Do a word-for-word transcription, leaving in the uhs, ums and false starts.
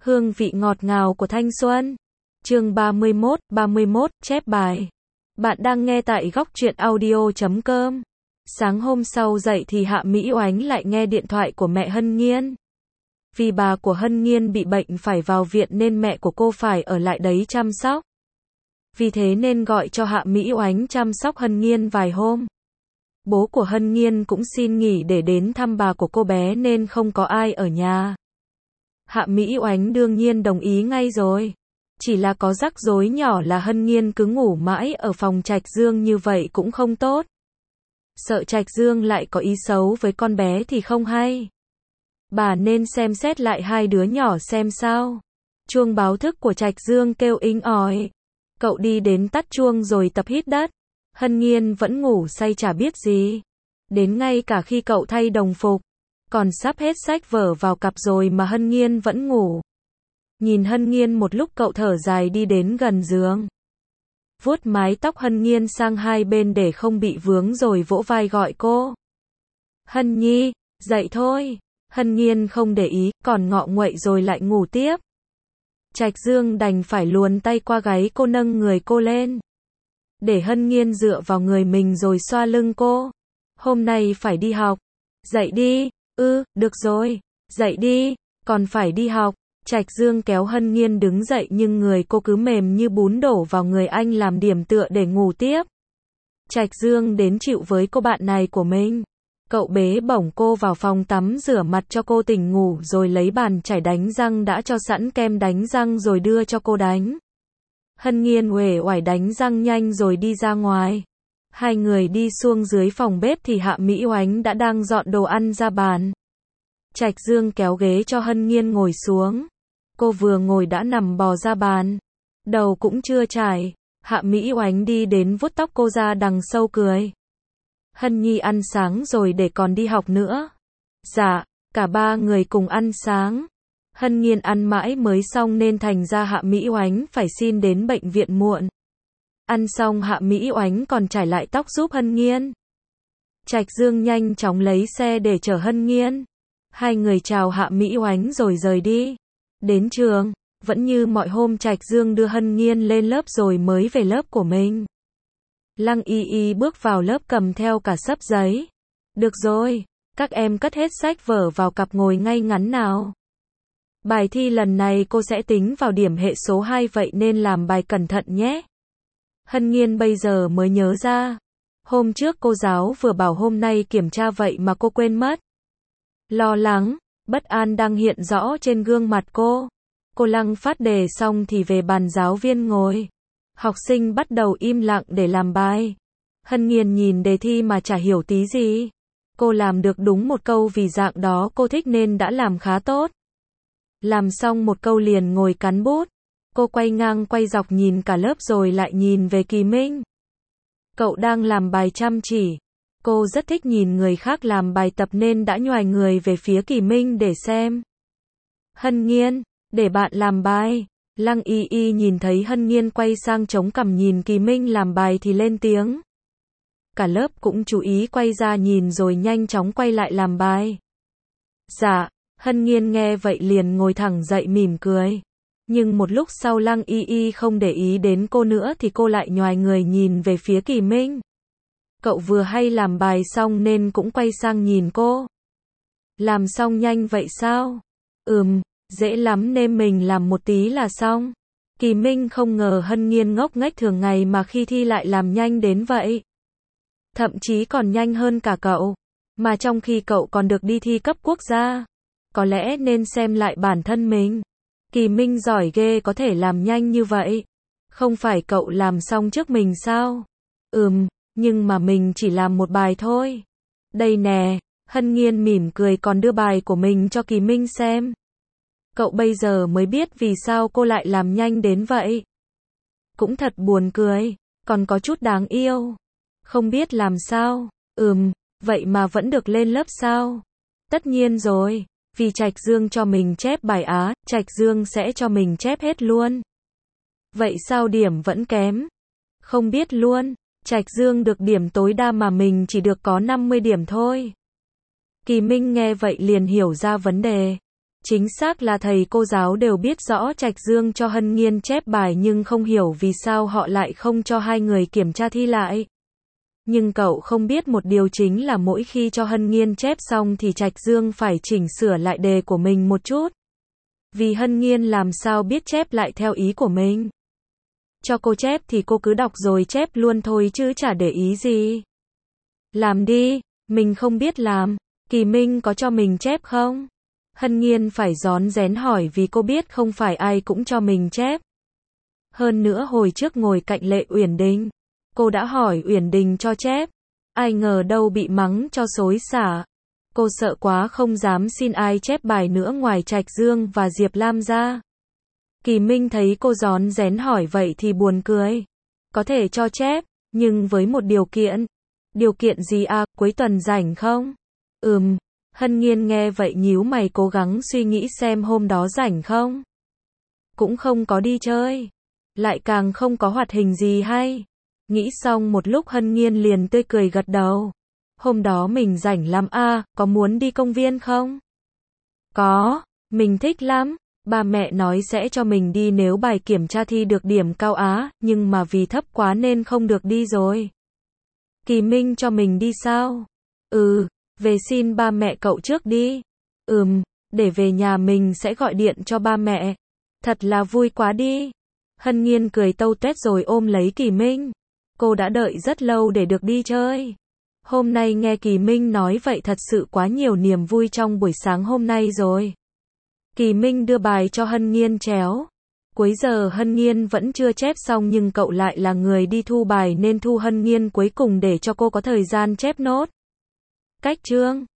Hương vị ngọt ngào của thanh xuân. Chương ba mươi mốt, ba mươi mốt, chép bài. Bạn đang nghe tại góc truyện audio chấm com. Sáng hôm sau dậy thì Hạ Mỹ Oánh lại nghe điện thoại của mẹ Hân Nhiên. Vì bà của Hân Nhiên bị bệnh phải vào viện nên mẹ của cô phải ở lại đấy chăm sóc. Vì thế nên gọi cho Hạ Mỹ Oánh chăm sóc Hân Nhiên vài hôm. Bố của Hân Nhiên cũng xin nghỉ để đến thăm bà của cô bé nên không có ai ở nhà. Hạ Mỹ Oánh đương nhiên đồng ý ngay rồi. Chỉ là có rắc rối nhỏ là Hân Nhiên cứ ngủ mãi ở phòng Trạch Dương như vậy cũng không tốt. Sợ Trạch Dương lại có ý xấu với con bé thì không hay. Bà nên xem xét lại hai đứa nhỏ xem sao. Chuông báo thức của Trạch Dương kêu inh ỏi. Cậu đi đến tắt chuông rồi tập hít đất. Hân Nhiên vẫn ngủ say chả biết gì. Đến ngay cả khi cậu thay đồng phục, còn sắp hết sách vở vào cặp rồi mà Hân Nhiên vẫn ngủ. Nhìn Hân Nhiên một lúc cậu thở dài đi đến gần giường. Vuốt mái tóc Hân Nhiên sang hai bên để không bị vướng rồi vỗ vai gọi cô. Hân Nhi, dậy thôi. Hân Nhiên không để ý, còn ngọ nguậy rồi lại ngủ tiếp. Trạch Dương đành phải luồn tay qua gáy cô nâng người cô lên. Để Hân Nhiên dựa vào người mình rồi xoa lưng cô. Hôm nay phải đi học. Dậy đi. Ừ, được rồi. Dậy đi. Còn phải đi học. Trạch Dương kéo Hân Nhiên đứng dậy nhưng người cô cứ mềm như bún đổ vào người anh làm điểm tựa để ngủ tiếp. Trạch Dương đến chịu với cô bạn này của mình. Cậu bế bổng cô vào phòng tắm rửa mặt cho cô tỉnh ngủ rồi lấy bàn chải đánh răng đã cho sẵn kem đánh răng rồi đưa cho cô đánh. Hân Nhiên uể oải đánh răng nhanh rồi đi ra ngoài. Hai người đi xuống dưới phòng bếp thì Hạ Mỹ Oánh đã đang dọn đồ ăn ra bàn. Trạch Dương kéo ghế cho Hân Nhiên ngồi xuống. Cô vừa ngồi đã nằm bò ra bàn. Đầu cũng chưa chải. Hạ Mỹ Oánh đi đến vuốt tóc cô ra đằng sau cười. Hân Nhi ăn sáng rồi để còn đi học nữa. Dạ, cả ba người cùng ăn sáng. Hân Nhiên ăn mãi mới xong nên thành ra Hạ Mỹ Oánh phải xin đến bệnh viện muộn. Ăn xong Hạ Mỹ Oánh còn chải lại tóc giúp Hân Nhiên. Trạch Dương nhanh chóng lấy xe để chở Hân Nhiên. Hai người chào Hạ Mỹ Oánh rồi rời đi. Đến trường, vẫn như mọi hôm Trạch Dương đưa Hân Nhiên lên lớp rồi mới về lớp của mình. Lăng Y Y bước vào lớp cầm theo cả xấp giấy. Được rồi, các em cất hết sách vở vào cặp ngồi ngay ngắn nào. Bài thi lần này cô sẽ tính vào điểm hệ số hai vậy nên làm bài cẩn thận nhé. Hân Nhiên bây giờ mới nhớ ra. Hôm trước cô giáo vừa bảo hôm nay kiểm tra vậy mà cô quên mất. Lo lắng, bất an đang hiện rõ trên gương mặt cô. Cô Lăng phát đề xong thì về bàn giáo viên ngồi. Học sinh bắt đầu im lặng để làm bài. Hân Nhiên nhìn đề thi mà chả hiểu tí gì. Cô làm được đúng một câu vì dạng đó cô thích nên đã làm khá tốt. Làm xong một câu liền ngồi cắn bút. Cô quay ngang quay dọc nhìn cả lớp rồi lại nhìn về Kỳ Minh. Cậu đang làm bài chăm chỉ. Cô rất thích nhìn người khác làm bài tập nên đã nhoài người về phía Kỳ Minh để xem. Hân Nhiên, để bạn làm bài. Lăng Y Y nhìn thấy Hân Nhiên quay sang chống cằm nhìn Kỳ Minh làm bài thì lên tiếng. Cả lớp cũng chú ý quay ra nhìn rồi nhanh chóng quay lại làm bài. Dạ, Hân Nhiên nghe vậy liền ngồi thẳng dậy mỉm cười. Nhưng một lúc sau Lăng Y Y không để ý đến cô nữa thì cô lại nhoài người nhìn về phía Kỳ Minh. Cậu vừa hay làm bài xong nên cũng quay sang nhìn cô. Làm xong nhanh vậy sao? Ừm, dễ lắm nên mình làm một tí là xong. Kỳ Minh không ngờ Hân Nhiên ngốc nghếch thường ngày mà khi thi lại làm nhanh đến vậy. Thậm chí còn nhanh hơn cả cậu. Mà trong khi cậu còn được đi thi cấp quốc gia. Có lẽ nên xem lại bản thân mình. Kỳ Minh giỏi ghê có thể làm nhanh như vậy. Không phải cậu làm xong trước mình sao? Ừm, nhưng mà mình chỉ làm một bài thôi. Đây nè, Hân Nhiên mỉm cười còn đưa bài của mình cho Kỳ Minh xem. Cậu bây giờ mới biết vì sao cô lại làm nhanh đến vậy. Cũng thật buồn cười, còn có chút đáng yêu. Không biết làm sao, ừm, vậy mà vẫn được lên lớp sao? Tất nhiên rồi, vì Trạch Dương cho mình chép bài á, Trạch Dương sẽ cho mình chép hết luôn. Vậy sao điểm vẫn kém? Không biết luôn, Trạch Dương được điểm tối đa mà mình chỉ được có năm mươi điểm thôi. Kỳ Minh nghe vậy liền hiểu ra vấn đề. Chính xác là thầy cô giáo đều biết rõ Trạch Dương cho Hân Nghiên chép bài nhưng không hiểu vì sao họ lại không cho hai người kiểm tra thi lại. Nhưng cậu không biết một điều chính là mỗi khi cho Hân Nghiên chép xong thì Trạch Dương phải chỉnh sửa lại đề của mình một chút. Vì Hân Nghiên làm sao biết chép lại theo ý của mình. Cho cô chép thì cô cứ đọc rồi chép luôn thôi chứ chả để ý gì. Làm đi, mình không biết làm. Kỳ Minh có cho mình chép không? Hân Nghiên phải rón rén hỏi vì cô biết không phải ai cũng cho mình chép. Hơn nữa hồi trước ngồi cạnh Lệ Uyển Đình, cô đã hỏi Uyển Đình cho chép. Ai ngờ đâu bị mắng cho xối xả. Cô sợ quá không dám xin ai chép bài nữa ngoài Trạch Dương và Diệp Lam ra. Kỳ Minh thấy cô rón rén hỏi vậy thì buồn cười. Có thể cho chép, nhưng với một điều kiện. Điều kiện gì à, cuối tuần rảnh không? Ừm. Hân Nghiên nghe vậy nhíu mày cố gắng suy nghĩ xem hôm đó rảnh không. Cũng không có đi chơi. Lại càng không có hoạt hình gì hay. Nghĩ xong một lúc Hân Nghiên liền tươi cười gật đầu. Hôm đó mình rảnh lắm à, có muốn đi công viên không? Có, mình thích lắm. Ba mẹ nói sẽ cho mình đi nếu bài kiểm tra thi được điểm cao á, nhưng mà vì thấp quá nên không được đi rồi. Kỳ Minh cho mình đi sao? Ừ, về xin ba mẹ cậu trước đi. Ừm, để về nhà mình sẽ gọi điện cho ba mẹ. Thật là vui quá đi. Hân Nghiên cười tâu tuét rồi ôm lấy Kỳ Minh. Cô đã đợi rất lâu để được đi chơi. Hôm nay nghe Kỳ Minh nói vậy thật sự quá nhiều niềm vui trong buổi sáng hôm nay rồi. Kỳ Minh đưa bài cho Hân Nghiên chéo. Cuối giờ Hân Nghiên vẫn chưa chép xong nhưng cậu lại là người đi thu bài nên thu Hân Nghiên cuối cùng để cho cô có thời gian chép nốt. Cách chương